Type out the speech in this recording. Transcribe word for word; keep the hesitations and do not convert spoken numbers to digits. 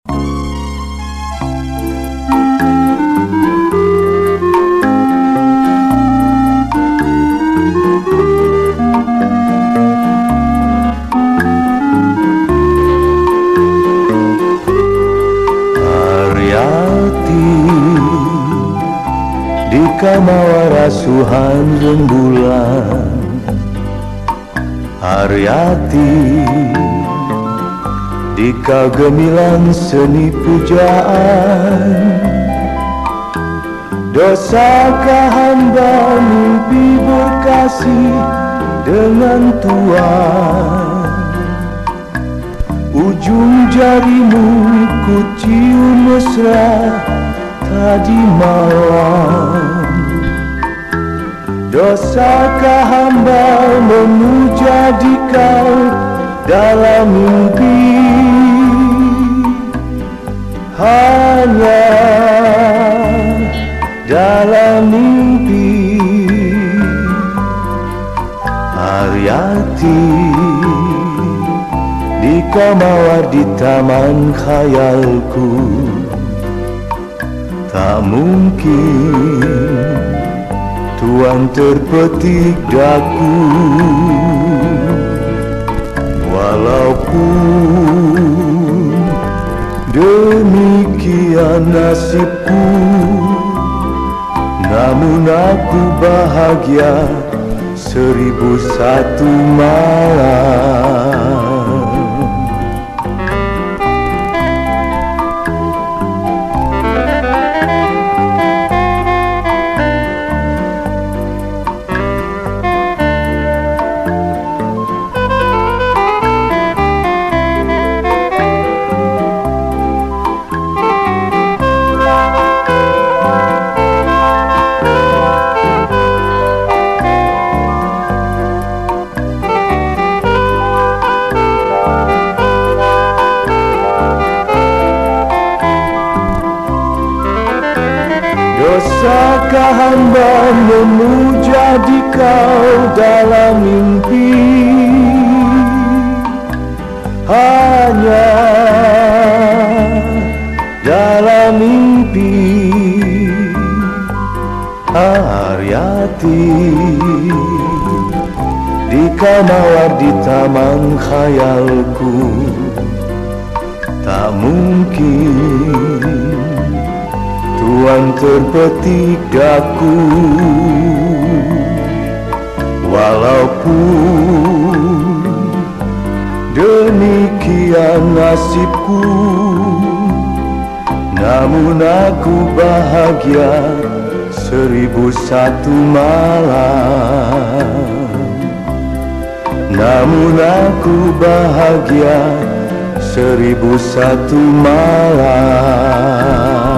Di kamawar asuhan rembulan, Haryati di kagemilan seni pujaan. Dosakah hamba mimpi berkasih dengan Tuhan? Ujung jarimu ku cium mesra tadi malam. Dosakah hamba memuja di kau dalam mimpi? Hanya dalam mimpi. Haryati di kamawar di taman khayalku, tak mungkin Tuhan terpetik daku. Walaupun demikian nasibku, namun aku bahagia seribu satu malam. Dosakah hamba memuja di kau dalam mimpi? Hanya dalam mimpi. Haryati di kamawar di taman khayalku, tak mungkin Tuhan terpetik daku. Walaupun demikian nasibku, namun aku bahagia seribu satu malam. Namun aku bahagia seribu satu malam.